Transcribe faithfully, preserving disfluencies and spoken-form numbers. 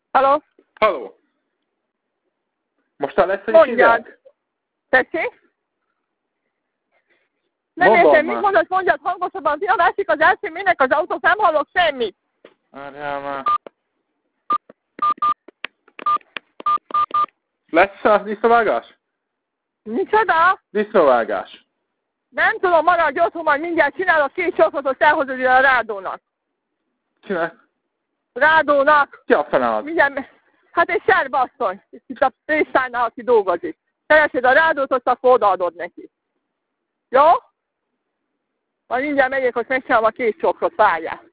Halló? Halló. Most lesz, hogy Mondjad. Tessék? Nem Mondom értem, már. mit mondod, mondjad hangosabban. A másik az első, minek az autót, nem hallok semmit. Várjál már. Lesz a disznóvágás? Micsoda? Disznóvágás. Nem tudom, maradj otthon, majd mindjárt csinálok két csokotot, elhozod ide a Rádónak. Kinek? Rádónak. Ki a fene az? Mindjárt, hát egy serbasszony. Itt a pénztárnál, aki dolgozik. Keresed a Rádót, azt akkor odaadod neki. Jó? Majd mindjárt megyek, hogy megcsinálom a két csokrot, várjál.